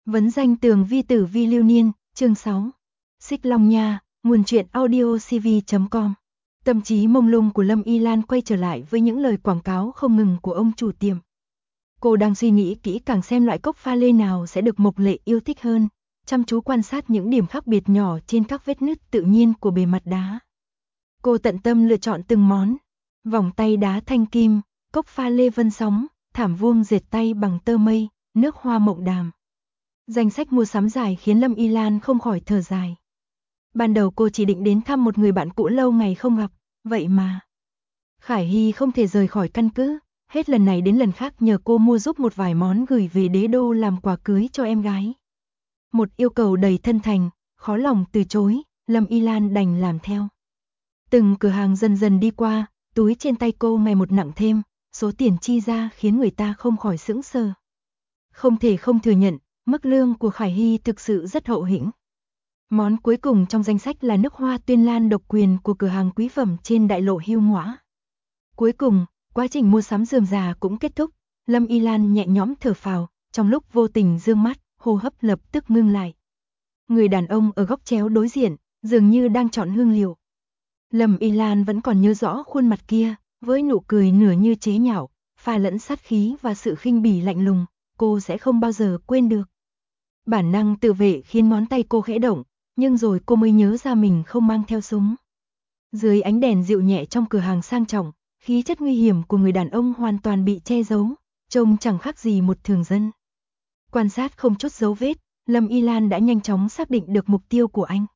Vấn danh tường vi tử vi lưu niên, chương 6. Xích Long Nha, nguồn truyện audio cv.com. Tâm trí mông lung của Lâm Y Lan quay trở lại với những lời quảng cáo không ngừng của ông chủ tiệm. Cô đang suy nghĩ kỹ càng xem loại cốc pha lê nào sẽ được Mộc Lệ yêu thích hơn, chăm chú quan sát những điểm khác biệt nhỏ trên các vết nứt tự nhiên của bề mặt đá. Cô tận tâm lựa chọn từng món: vòng tay đá thanh kim, cốc pha lê vân sóng, thảm vuông dệt tay bằng tơ mây, nước hoa mộng đàm. Danh sách mua sắm dài khiến Lâm Y Lan không khỏi thở dài. Ban đầu cô chỉ định đến thăm một người bạn cũ lâu ngày không gặp, vậy mà Khải Hy không thể rời khỏi căn cứ, hết lần này đến lần khác nhờ cô mua giúp một vài món gửi về đế đô làm quà cưới cho em gái. Một yêu cầu đầy thân thành, khó lòng từ chối, Lâm Y Lan đành làm theo. Từng cửa hàng dần dần đi qua, túi trên tay cô ngày một nặng thêm, số tiền chi ra khiến người ta không khỏi sững sờ. Không thể không thừa nhận, mức lương của Khải Hy thực sự rất hậu hĩnh. Món cuối cùng trong danh sách là nước hoa Tuyên Lan độc quyền của cửa hàng quý phẩm trên đại lộ Hưu Ngõa. Cuối cùng, quá trình mua sắm rườm rà cũng kết thúc, Lâm Y Lan nhẹ nhõm thở phào, trong lúc vô tình dương mắt, hô hấp lập tức ngưng lại. Người đàn ông ở góc chéo đối diện, dường như đang chọn hương liệu. Lâm Y Lan vẫn còn nhớ rõ khuôn mặt kia, với nụ cười nửa như chế nhạo, pha lẫn sát khí và sự khinh bỉ lạnh lùng, cô sẽ không bao giờ quên được. Bản năng tự vệ khiến ngón tay cô khẽ động, nhưng rồi cô mới nhớ ra mình không mang theo súng. Dưới ánh đèn dịu nhẹ trong cửa hàng sang trọng, khí chất nguy hiểm của người đàn ông hoàn toàn bị che giấu, trông chẳng khác gì một thường dân. Quan sát không chút dấu vết, Lâm Y Lan đã nhanh chóng xác định được mục tiêu của anh.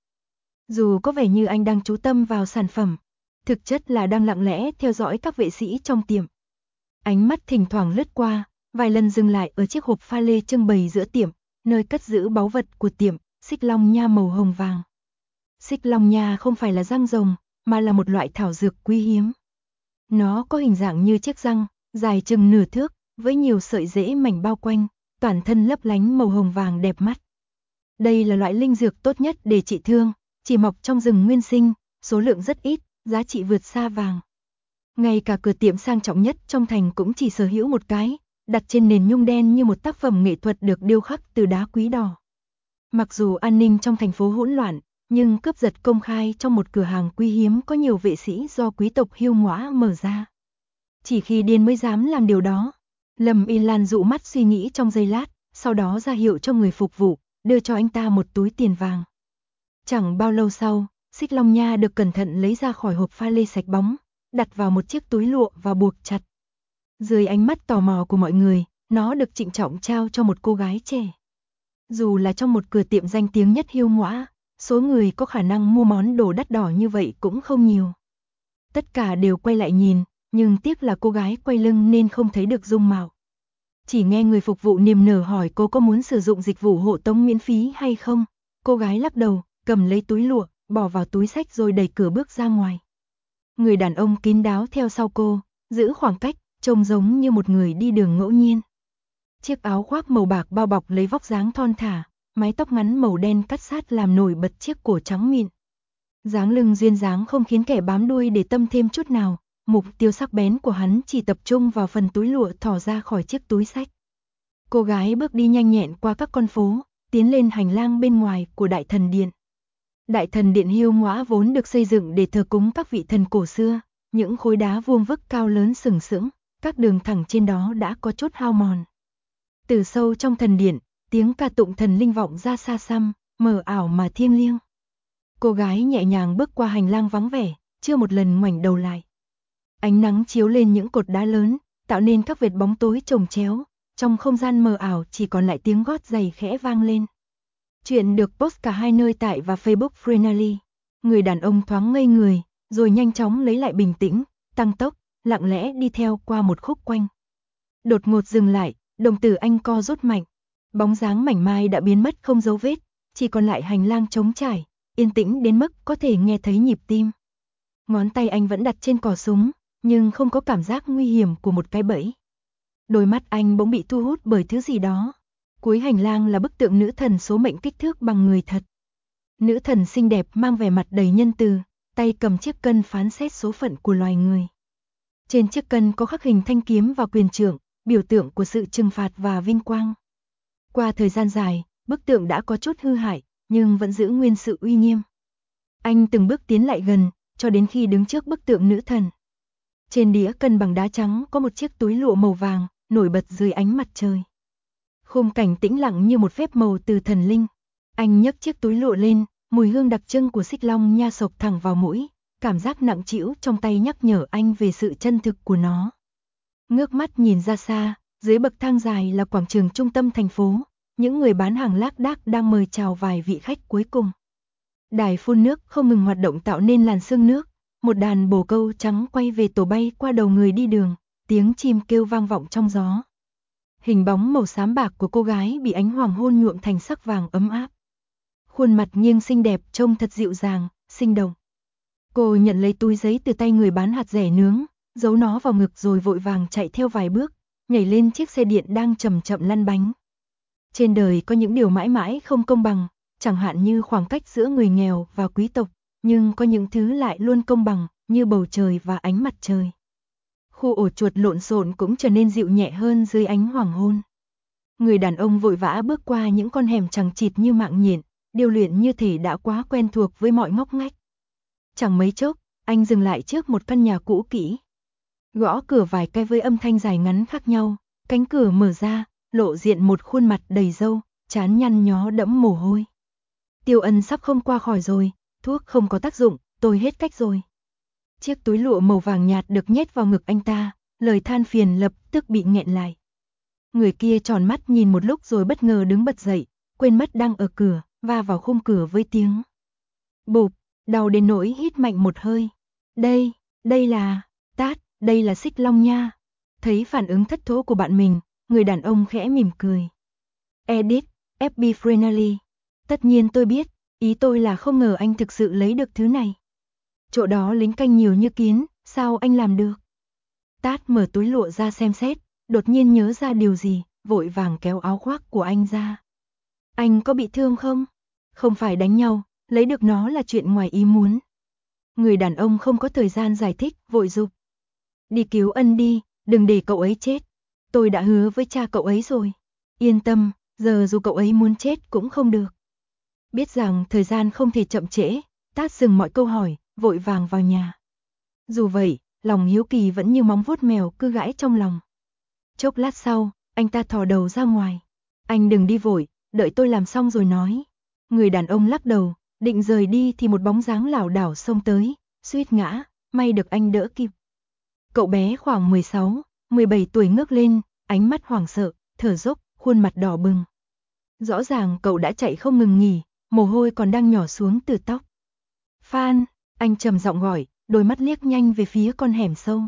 Dù có vẻ như anh đang chú tâm vào sản phẩm, thực chất là đang lặng lẽ theo dõi các vệ sĩ trong tiệm. Ánh mắt thỉnh thoảng lướt qua, vài lần dừng lại ở chiếc hộp pha lê trưng bày giữa tiệm, nơi cất giữ báu vật của tiệm, xích long nha màu hồng vàng. Xích long nha không phải là răng rồng, mà là một loại thảo dược quý hiếm. Nó có hình dạng như chiếc răng, dài chừng nửa thước, với nhiều sợi rễ mảnh bao quanh, toàn thân lấp lánh màu hồng vàng đẹp mắt. Đây là loại linh dược tốt nhất để trị thương, chỉ mọc trong rừng nguyên sinh, số lượng rất ít, giá trị vượt xa vàng. Ngay cả cửa tiệm sang trọng nhất trong thành cũng chỉ sở hữu một cái, đặt trên nền nhung đen như một tác phẩm nghệ thuật được điêu khắc từ đá quý đỏ. Mặc dù an ninh trong thành phố hỗn loạn, nhưng cướp giật công khai trong một cửa hàng quý hiếm có nhiều vệ sĩ do quý tộc Hưu Ngõa mở ra. Chỉ khi điên mới dám làm điều đó. Lâm Y Lan dụ mắt suy nghĩ trong giây lát, sau đó ra hiệu cho người phục vụ, đưa cho anh ta một túi tiền vàng. Chẳng bao lâu sau, xích long nha được cẩn thận lấy ra khỏi hộp pha lê sạch bóng, đặt vào một chiếc túi lụa và buộc chặt. Dưới ánh mắt tò mò của mọi người, nó được trịnh trọng trao cho một cô gái trẻ. Dù là trong một cửa tiệm danh tiếng nhất Hưu Ngõa, số người có khả năng mua món đồ đắt đỏ như vậy cũng không nhiều. Tất cả đều quay lại nhìn, nhưng tiếc là cô gái quay lưng nên không thấy được dung mạo. Chỉ nghe người phục vụ niềm nở hỏi cô có muốn sử dụng dịch vụ hộ tống miễn phí hay không. Cô gái lắc đầu, cầm lấy túi lụa, bỏ vào túi xách rồi đẩy cửa bước ra ngoài. Người đàn ông kín đáo theo sau cô, giữ khoảng cách, trông giống như một người đi đường ngẫu nhiên. Chiếc áo khoác màu bạc bao bọc lấy vóc dáng thon thả, mái tóc ngắn màu đen cắt sát làm nổi bật chiếc cổ trắng mịn. Dáng lưng duyên dáng không khiến kẻ bám đuôi để tâm thêm chút nào, mục tiêu sắc bén của hắn chỉ tập trung vào phần túi lụa thò ra khỏi chiếc túi xách. Cô gái bước đi nhanh nhẹn qua các con phố, tiến lên hành lang bên ngoài của Đại Thần Điện. Đại Thần Điện Hưu Ngõa vốn được xây dựng để thờ cúng các vị thần cổ xưa, những khối đá vuông vức cao lớn sừng sững, các đường thẳng trên đó đã có chút hao mòn. Từ sâu trong thần điện, tiếng ca tụng thần linh vọng ra xa xăm, mờ ảo mà thiêng liêng. Cô gái nhẹ nhàng bước qua hành lang vắng vẻ, chưa một lần ngoảnh đầu lại. Ánh nắng chiếu lên những cột đá lớn, tạo nên các vệt bóng tối chồng chéo, trong không gian mờ ảo chỉ còn lại tiếng gót giày khẽ vang lên. Chuyện được post cả hai nơi tại và Facebook Freenally. Người đàn ông thoáng ngây người, rồi nhanh chóng lấy lại bình tĩnh, tăng tốc, lặng lẽ đi theo qua một khúc quanh. Đột ngột dừng lại, đồng tử anh co rút mạnh. Bóng dáng mảnh mai đã biến mất không dấu vết, chỉ còn lại hành lang trống trải, yên tĩnh đến mức có thể nghe thấy nhịp tim. Ngón tay anh vẫn đặt trên cò súng, nhưng không có cảm giác nguy hiểm của một cái bẫy. Đôi mắt anh bỗng bị thu hút bởi thứ gì đó. Cuối hành lang là bức tượng nữ thần số mệnh kích thước bằng người thật. Nữ thần xinh đẹp mang vẻ mặt đầy nhân từ, tay cầm chiếc cân phán xét số phận của loài người. Trên chiếc cân có khắc hình thanh kiếm và quyền trượng, biểu tượng của sự trừng phạt và vinh quang. Qua thời gian dài, Bức tượng đã có chút hư hại, nhưng vẫn giữ nguyên sự uy nghiêm. Anh từng bước tiến lại gần, cho đến khi đứng trước bức tượng nữ thần. Trên đĩa cân bằng đá trắng có một chiếc túi lụa màu vàng, nổi bật dưới ánh mặt trời. Khung cảnh tĩnh lặng như một phép màu từ thần linh. Anh nhấc chiếc túi lụa lên, mùi hương đặc trưng của xích long nha xộc thẳng vào mũi, cảm giác nặng trĩu trong tay nhắc nhở anh về sự chân thực của nó. Ngước mắt nhìn ra xa, dưới bậc thang dài là quảng trường trung tâm thành phố, những người bán hàng lác đác đang mời chào vài vị khách cuối cùng. Đài phun nước không ngừng hoạt động tạo nên làn sương nước, một đàn bồ câu trắng quay về tổ bay qua đầu người đi đường, tiếng chim kêu vang vọng trong gió. Hình bóng màu xám bạc của cô gái bị ánh hoàng hôn nhuộm thành sắc vàng ấm áp. Khuôn mặt nghiêng xinh đẹp trông thật dịu dàng, sinh động. Cô nhận lấy túi giấy từ tay người bán hạt dẻ nướng, giấu nó vào ngực rồi vội vàng chạy theo vài bước, nhảy lên chiếc xe điện đang chậm chậm lăn bánh. Trên đời có những điều mãi mãi không công bằng, chẳng hạn như khoảng cách giữa người nghèo và quý tộc, nhưng có những thứ lại luôn công bằng, như bầu trời và ánh mặt trời. Khu ổ chuột lộn xộn cũng trở nên dịu nhẹ hơn dưới ánh hoàng hôn. Người đàn ông vội vã bước qua những con hẻm chằng chịt như mạng nhện, điêu luyện như thể đã quá quen thuộc với mọi ngóc ngách. Chẳng mấy chốc, anh dừng lại trước một căn nhà cũ kỹ. Gõ cửa vài cái với âm thanh dài ngắn khác nhau, cánh cửa mở ra, lộ diện một khuôn mặt đầy râu, trán nhăn nhó đẫm mồ hôi. Tiêu Ân sắp không qua khỏi rồi, thuốc không có tác dụng, tôi hết cách rồi. Chiếc túi lụa màu vàng nhạt được nhét vào ngực anh ta, lời than phiền lập tức bị nghẹn lại. Người kia tròn mắt nhìn một lúc rồi bất ngờ đứng bật dậy, quên mất đang ở cửa, va vào khung cửa với tiếng bụp, đau đến nỗi hít mạnh một hơi. Đây là, Tát, đây là xích long nha. Thấy phản ứng thất thố của bạn mình, người đàn ông khẽ mỉm cười. Edit, FB Friendly. Tất nhiên tôi biết, ý tôi là không ngờ anh thực sự lấy được thứ này. Chỗ đó lính canh nhiều như kiến, sao anh làm được? Tát mở túi lụa ra xem xét, đột nhiên nhớ ra điều gì, vội vàng kéo áo khoác của anh ra. Anh có bị thương không? Không phải đánh nhau, lấy được nó là chuyện ngoài ý muốn. Người đàn ông không có thời gian giải thích, vội giục. Đi cứu Ân đi, đừng để cậu ấy chết. Tôi đã hứa với cha cậu ấy rồi. Yên tâm, giờ dù cậu ấy muốn chết cũng không được. Biết rằng thời gian không thể chậm trễ, Tát dừng mọi câu hỏi, vội vàng vào nhà. Dù vậy, lòng hiếu kỳ vẫn như móng vuốt mèo cứ gãi trong lòng. Chốc lát sau, anh ta thò đầu ra ngoài. Anh đừng đi vội, đợi tôi làm xong rồi nói. Người đàn ông lắc đầu, định rời đi thì một bóng dáng lảo đảo xông tới, suýt ngã, may được anh đỡ kịp. Cậu bé khoảng 16, 17 tuổi ngước lên, ánh mắt hoảng sợ, thở dốc, khuôn mặt đỏ bừng. Rõ ràng cậu đã chạy không ngừng nghỉ, mồ hôi còn đang nhỏ xuống từ tóc. Phan, anh trầm giọng gọi, đôi mắt liếc nhanh về phía con hẻm sâu.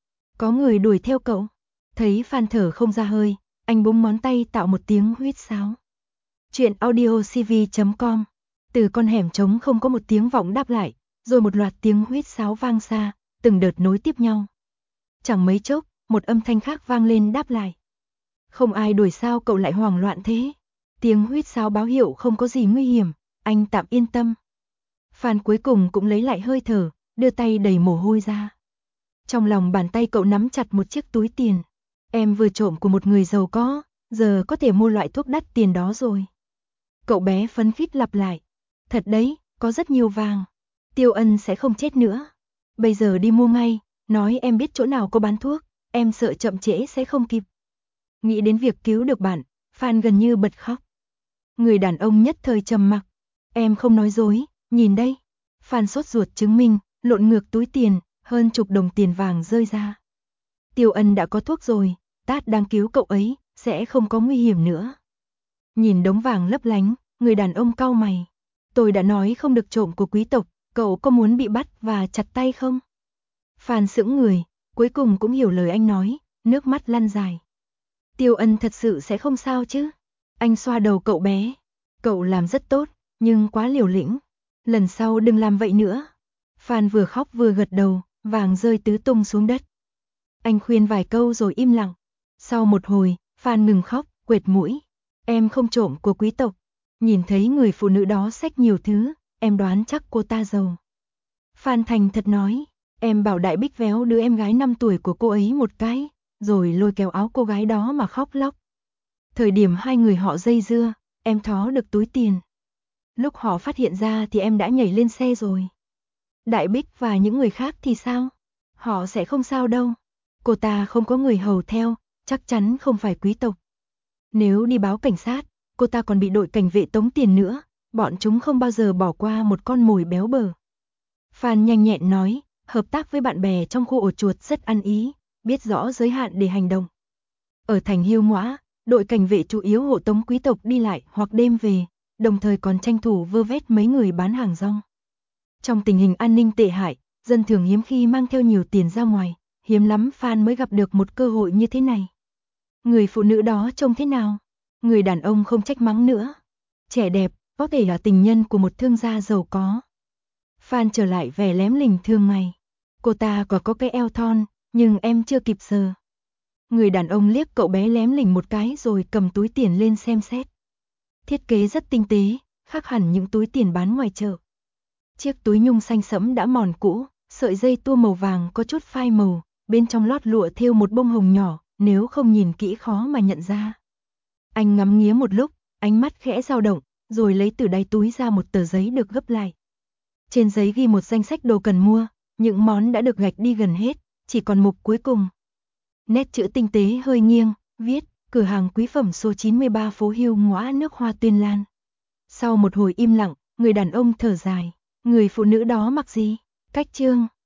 Có người đuổi theo cậu. Thấy Phan thở không ra hơi, anh búng ngón tay tạo một tiếng huýt sáo. Chuyện audiocv.com. Từ con hẻm trống không có một tiếng vọng đáp lại, rồi một loạt tiếng huýt sáo vang xa, từng đợt nối tiếp nhau. Chẳng mấy chốc, một âm thanh khác vang lên đáp lại. Không ai đuổi sao cậu lại hoảng loạn thế? Tiếng huýt sáo báo hiệu không có gì nguy hiểm, anh tạm yên tâm. Phan cuối cùng cũng lấy lại hơi thở, đưa tay đầy mồ hôi ra. Trong lòng bàn tay cậu nắm chặt một chiếc túi tiền. Em vừa trộm của một người giàu có, giờ có thể mua loại thuốc đắt tiền đó rồi. Cậu bé phấn khích lặp lại. Thật đấy, có rất nhiều vàng. Tiêu Ân sẽ không chết nữa. Bây giờ đi mua ngay, nói em biết chỗ nào có bán thuốc, em sợ chậm trễ sẽ không kịp. Nghĩ đến việc cứu được bạn, Phan gần như bật khóc. Người đàn ông nhất thời trầm mặc. Em không nói dối, nhìn đây. Phan sốt ruột chứng minh, lộn ngược túi tiền, hơn chục đồng tiền vàng rơi ra. Tiêu Ân đã có thuốc rồi, Tát đang cứu cậu ấy, sẽ không có nguy hiểm nữa. Nhìn đống vàng lấp lánh, người đàn ông cau mày. Tôi đã nói không được trộm của quý tộc, cậu có muốn bị bắt và chặt tay không? Phan sững người, cuối cùng cũng hiểu lời anh nói, nước mắt lăn dài. Tiêu Ân thật sự sẽ không sao chứ? Anh xoa đầu cậu bé. Cậu làm rất tốt, nhưng quá liều lĩnh. Lần sau đừng làm vậy nữa. Phan vừa khóc vừa gật đầu, vàng rơi tứ tung xuống đất. Anh khuyên vài câu rồi im lặng. Sau một hồi, Phan ngừng khóc, quệt mũi. Em không trộm của quý tộc. Nhìn thấy người phụ nữ đó xách nhiều thứ, em đoán chắc cô ta giàu. Phan thành thật nói, em bảo Đại Bích véo đứa em gái 5 tuổi của cô ấy một cái, rồi lôi kéo áo cô gái đó mà khóc lóc. Thời điểm hai người họ dây dưa, em thó được túi tiền. Lúc họ phát hiện ra thì em đã nhảy lên xe rồi. Đại Bích và những người khác thì sao? Họ sẽ không sao đâu. Cô ta không có người hầu theo, chắc chắn không phải quý tộc. Nếu đi báo cảnh sát, cô ta còn bị đội cảnh vệ tống tiền nữa, bọn chúng không bao giờ bỏ qua một con mồi béo bở. Phan nhanh nhẹn nói, hợp tác với bạn bè trong khu ổ chuột rất ăn ý, biết rõ giới hạn để hành động. Ở thành Hiêu Ngõa, đội cảnh vệ chủ yếu hộ tống quý tộc đi lại hoặc đêm về, đồng thời còn tranh thủ vơ vét mấy người bán hàng rong. Trong tình hình an ninh tệ hại, dân thường hiếm khi mang theo nhiều tiền ra ngoài, hiếm lắm Phan mới gặp được một cơ hội như thế này. Người phụ nữ đó trông thế nào? Người đàn ông không trách mắng nữa. Trẻ đẹp, có thể là tình nhân của một thương gia giàu có. Phan trở lại vẻ lém lỉnh thường ngày. Cô ta có cái eo thon, nhưng em chưa kịp sờ. Người đàn ông liếc cậu bé lém lỉnh một cái rồi cầm túi tiền lên xem xét. Thiết kế rất tinh tế, khác hẳn những túi tiền bán ngoài chợ. Chiếc túi nhung xanh sẫm đã mòn cũ, sợi dây tua màu vàng có chút phai màu, bên trong lót lụa thêu một bông hồng nhỏ, nếu không nhìn kỹ khó mà nhận ra. Anh ngắm nghía một lúc, ánh mắt khẽ dao động, rồi lấy từ đáy túi ra một tờ giấy được gấp lại. Trên giấy ghi một danh sách đồ cần mua, những món đã được gạch đi gần hết, chỉ còn mục cuối cùng. Nét chữ tinh tế hơi nghiêng, viết, cửa hàng quý phẩm số 93 phố Hiêu Ngõa nước hoa Tuyên Lan. Sau một hồi im lặng, người đàn ông thở dài, người phụ nữ đó mặc gì? Cách trương.